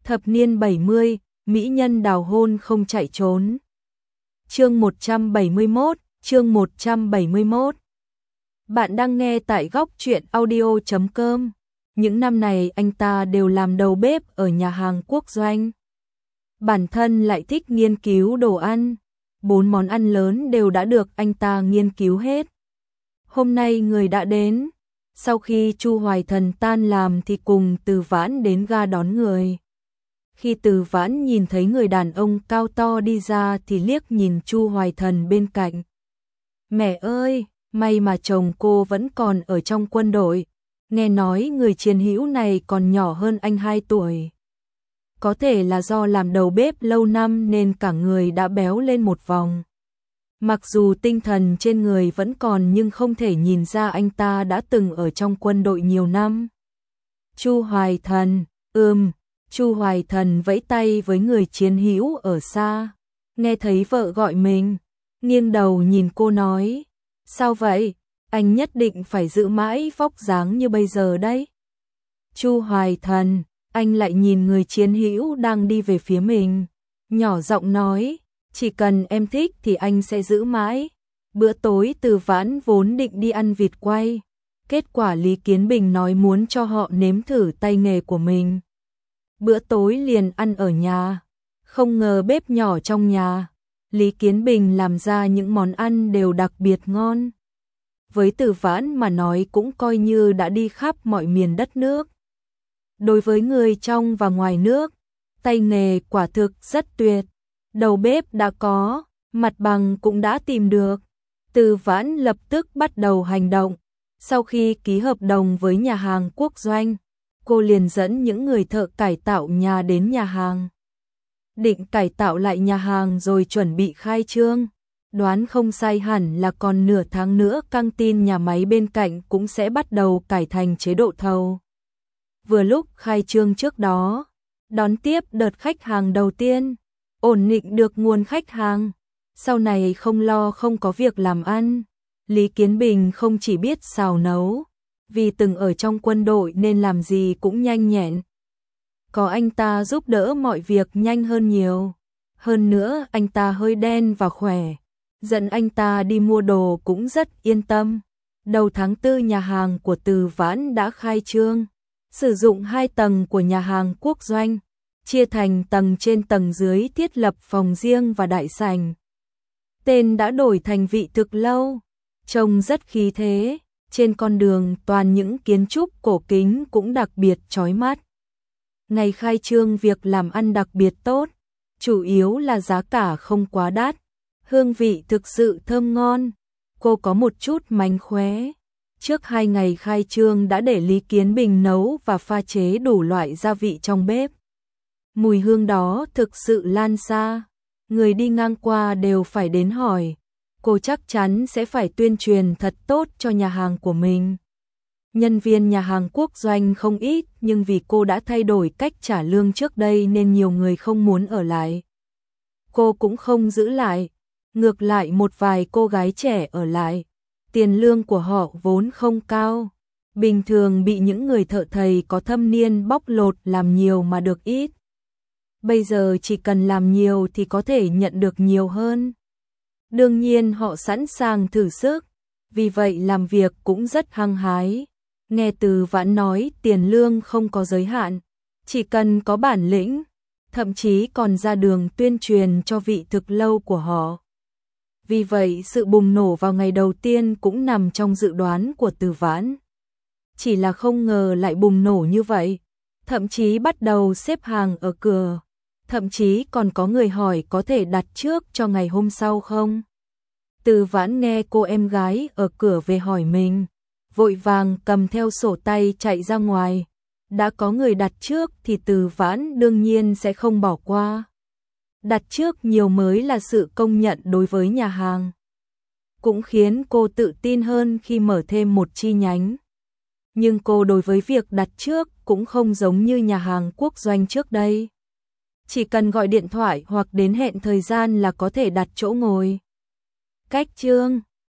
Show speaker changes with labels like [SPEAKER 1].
[SPEAKER 1] Thập niên 70, mỹ nhân đào hôn không chạy trốn. Chương 171, chương 171. Bạn đang nghe tại góc truyện audio.com. Những năm này anh ta đều làm đầu bếp ở nhà hàng quốc doanh. Bản thân lại thích nghiên cứu đồ ăn. 4 món ăn lớn đều đã được anh ta nghiên cứu hết. Hôm nay người đã đến. Sau khi Chu Hoài Thần tan làm thì cùng Từ Vãn đến ga đón người. Khi Từ Vãn nhìn thấy người đàn ông cao to đi ra thì liếc nhìn Chu Hoài Thần bên cạnh. Mẹ ơi, may mà chồng cô vẫn còn ở trong quân đội. Nghe nói người chiến hữu này còn nhỏ hơn anh 2 tuổi. Có thể là do làm đầu bếp lâu năm nên cả người đã béo lên một vòng. Mặc dù tinh thần trên người vẫn còn nhưng không thể nhìn ra anh ta đã từng ở trong quân đội nhiều năm. Chu Hoài Thần, Chu Hoài Thần vẫy tay với người chiến hữu ở xa. Nghe thấy vợ gọi mình, nghiêng đầu nhìn cô nói, sao vậy, anh nhất định phải giữ mãi vóc dáng như bây giờ đấy. Chu Hoài Thần, anh lại nhìn người chiến hữu đang đi về phía mình, nhỏ giọng nói, chỉ cần em thích thì anh sẽ giữ mãi. Bữa tối Từ Vãn vốn định đi ăn vịt quay, kết quả Lý Kiến Bình nói muốn cho họ nếm thử tay nghề của mình. Bữa tối liền ăn ở nhà, không ngờ bếp nhỏ trong nhà, Lý Kiến Bình làm ra những món ăn đều đặc biệt ngon. Với Từ Vãn mà nói cũng coi như đã đi khắp mọi miền đất nước. Đối với người trong và ngoài nước, tay nghề quả thực rất tuyệt. Đầu bếp đã có, mặt bằng cũng đã tìm được. Từ Vãn lập tức bắt đầu hành động. Sau khi ký hợp đồng với nhà hàng quốc doanh, cô liền dẫn những người thợ cải tạo nhà đến nhà hàng. Định cải tạo lại nhà hàng rồi chuẩn bị khai trương. Đoán không sai hẳn là còn nửa tháng nữa căng tin nhà máy bên cạnh cũng sẽ bắt đầu cải thành chế độ thầu. Vừa lúc khai trương trước đó, đón tiếp đợt khách hàng đầu tiên, ổn định được nguồn khách hàng, sau này không lo không có việc làm ăn. Lý Kiến Bình không chỉ biết xào nấu, vì từng ở trong quân đội nên làm gì cũng nhanh nhẹn. Có anh ta giúp đỡ mọi việc nhanh hơn nhiều. Hơn nữa anh ta hơi đen và khỏe, dẫn anh ta đi mua đồ cũng rất yên tâm. Đầu tháng 4 nhà hàng của Từ Vãn đã khai trương, sử dụng 2 tầng của nhà hàng quốc doanh, chia thành tầng trên tầng dưới thiết lập phòng riêng và đại sảnh. Tên đã đổi thành Vị Thực Lâu, trông rất khí thế, trên con đường toàn những kiến trúc cổ kính cũng đặc biệt chói mắt. Ngày khai trương việc làm ăn đặc biệt tốt, chủ yếu là giá cả không quá đắt, hương vị thực sự thơm ngon. Cô có một chút mánh khóe. Trước 2 ngày khai trương đã để Lý Kiến Bình nấu và pha chế đủ loại gia vị trong bếp. Mùi hương đó thực sự lan xa, người đi ngang qua đều phải đến hỏi. Cô chắc chắn sẽ phải tuyên truyền thật tốt cho nhà hàng của mình. Nhân viên nhà hàng quốc doanh không ít, nhưng vì cô đã thay đổi cách trả lương trước đây nên nhiều người không muốn ở lại. Cô cũng không giữ lại, ngược lại một vài cô gái trẻ ở lại. Tiền lương của họ vốn không cao, bình thường bị những người thợ thầy có thâm niên bóc lột làm nhiều mà được ít. Bây giờ chỉ cần làm nhiều thì có thể nhận được nhiều hơn. Đương nhiên họ sẵn sàng thử sức, vì vậy làm việc cũng rất hăng hái. Nghe Từ Vãn nói tiền lương không có giới hạn, chỉ cần có bản lĩnh, thậm chí còn ra đường tuyên truyền cho Vị Thực Lâu của họ. Vì vậy sự bùng nổ vào ngày đầu tiên cũng nằm trong dự đoán của Từ Vãn. Chỉ là không ngờ lại bùng nổ như vậy, thậm chí bắt đầu xếp hàng ở cửa, thậm chí còn có người hỏi có thể đặt trước cho ngày hôm sau không. Từ Vãn nghe cô em gái ở cửa về hỏi mình, vội vàng cầm theo sổ tay chạy ra ngoài. Đã có người đặt trước thì Từ Vãn đương nhiên sẽ không bỏ qua. Đặt trước nhiều mới là sự công nhận đối với nhà hàng, cũng khiến cô tự tin hơn khi mở thêm một chi nhánh. Nhưng cô đối với việc đặt trước cũng không giống như nhà hàng quốc doanh trước đây. Chỉ cần gọi điện thoại hoặc đến hẹn thời gian là có thể đặt chỗ ngồi. Cách chương